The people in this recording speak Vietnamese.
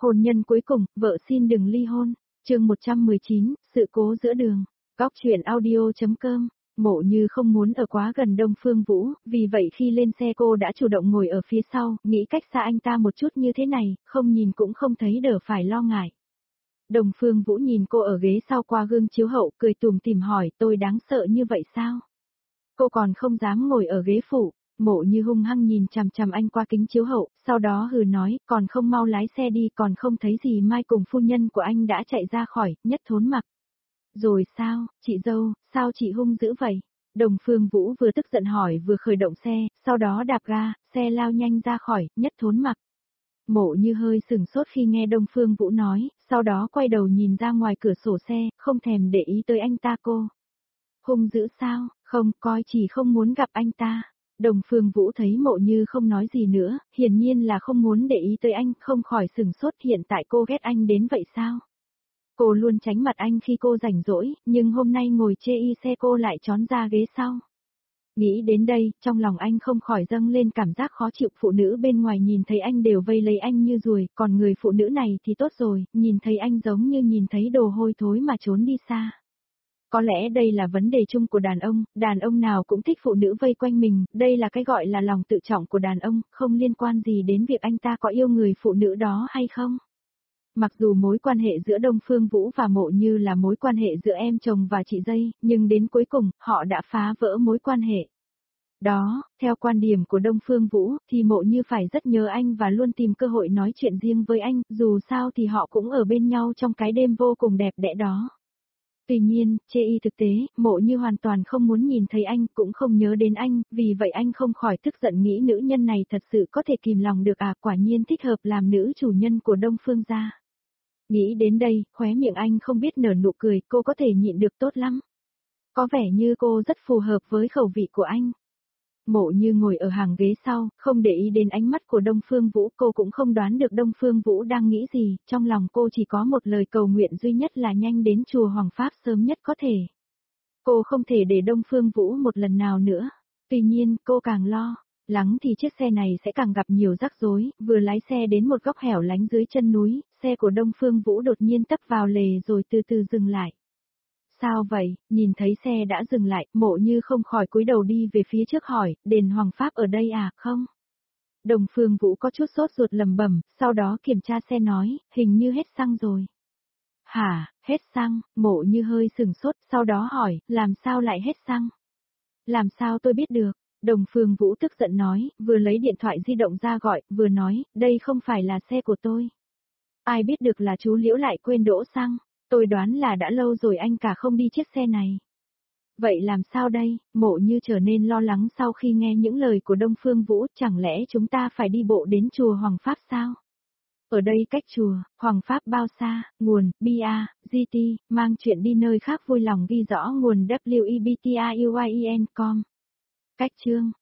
Hôn nhân cuối cùng, vợ xin đừng ly hôn. Chương 119, sự cố giữa đường. Góc truyện audio.com. Mộ Như không muốn ở quá gần Đông Phương Vũ, vì vậy khi lên xe cô đã chủ động ngồi ở phía sau, nghĩ cách xa anh ta một chút như thế này, không nhìn cũng không thấy đỡ phải lo ngại. Đông Phương Vũ nhìn cô ở ghế sau qua gương chiếu hậu, cười tủm tỉm hỏi, tôi đáng sợ như vậy sao? Cô còn không dám ngồi ở ghế phụ. Mộ Như hung hăng nhìn chằm chằm anh qua kính chiếu hậu, sau đó hừ nói, còn không mau lái xe đi, còn không thấy gì mai cùng phu nhân của anh đã chạy ra khỏi, Nhất Thốn mặc. Rồi sao, chị dâu, sao chị hung dữ vậy? Đông Phương Vũ vừa tức giận hỏi vừa khởi động xe, sau đó đạp ga, xe lao nhanh ra khỏi, Nhất Thốn mặc. Mộ Như hơi sừng sốt khi nghe Đông Phương Vũ nói, sau đó quay đầu nhìn ra ngoài cửa sổ xe, không thèm để ý tới anh ta cô. Hung dữ sao, không, coi chỉ không muốn gặp anh ta. Đông Phương Vũ thấy Mộ Như không nói gì nữa, hiển nhiên là không muốn để ý tới anh, không khỏi sừng sốt, hiện tại cô ghét anh đến vậy sao? Cô luôn tránh mặt anh khi cô rảnh rỗi, nhưng hôm nay ngồi chê y xe cô lại trón ra ghế sau. Nghĩ đến đây, trong lòng anh không khỏi dâng lên cảm giác khó chịu, phụ nữ bên ngoài nhìn thấy anh đều vây lấy anh như ruồi, còn người phụ nữ này thì tốt rồi, nhìn thấy anh giống như nhìn thấy đồ hôi thối mà trốn đi xa. Có lẽ đây là vấn đề chung của đàn ông nào cũng thích phụ nữ vây quanh mình, đây là cái gọi là lòng tự trọng của đàn ông, không liên quan gì đến việc anh ta có yêu người phụ nữ đó hay không. Mặc dù mối quan hệ giữa Đông Phương Vũ và Mộ Như là mối quan hệ giữa em chồng và chị dây, nhưng đến cuối cùng, họ đã phá vỡ mối quan hệ. Đó, theo quan điểm của Đông Phương Vũ, thì Mộ Như phải rất nhớ anh và luôn tìm cơ hội nói chuyện riêng với anh, dù sao thì họ cũng ở bên nhau trong cái đêm vô cùng đẹp đẽ đó. Tuy nhiên, chê y thực tế, Mộ Như hoàn toàn không muốn nhìn thấy anh, cũng không nhớ đến anh, vì vậy anh không khỏi tức giận nghĩ nữ nhân này thật sự có thể kìm lòng được à, quả nhiên thích hợp làm nữ chủ nhân của Đông Phương gia. Nghĩ đến đây, khóe miệng anh không biết nở nụ cười, cô có thể nhịn được tốt lắm. Có vẻ như cô rất phù hợp với khẩu vị của anh. Mộ Như ngồi ở hàng ghế sau, không để ý đến ánh mắt của Đông Phương Vũ, cô cũng không đoán được Đông Phương Vũ đang nghĩ gì, trong lòng cô chỉ có một lời cầu nguyện duy nhất là nhanh đến chùa Hoàng Pháp sớm nhất có thể. Cô không thể để Đông Phương Vũ một lần nào nữa. Tuy nhiên, cô càng lo lắng thì chiếc xe này sẽ càng gặp nhiều rắc rối, vừa lái xe đến một góc hẻo lánh dưới chân núi, xe của Đông Phương Vũ đột nhiên tấp vào lề rồi từ từ dừng lại. Sao vậy, nhìn thấy xe đã dừng lại, Mộ Như không khỏi cúi đầu đi về phía trước hỏi, đền Hoàng Pháp ở đây à, không? Đông Phương Vũ có chút sốt ruột lẩm bẩm, sau đó kiểm tra xe nói, hình như hết xăng rồi. Hả, hết xăng, Mộ Như hơi sừng sốt, sau đó hỏi, làm sao lại hết xăng? Làm sao tôi biết được? Đông Phương Vũ tức giận nói, vừa lấy điện thoại di động ra gọi, vừa nói, đây không phải là xe của tôi. Ai biết được là chú Liễu lại quên đỗ xăng, tôi đoán là đã lâu rồi anh cả không đi chiếc xe này. Vậy làm sao đây? Mộ Như trở nên lo lắng sau khi nghe những lời của Đông Phương Vũ, chẳng lẽ chúng ta phải đi bộ đến chùa Hoàng Pháp sao? Ở đây cách chùa Hoàng Pháp bao xa? Nguồn, BA, GT, mang chuyện đi nơi khác vui lòng ghi rõ nguồn WEBTIUIEN.com. Cách chương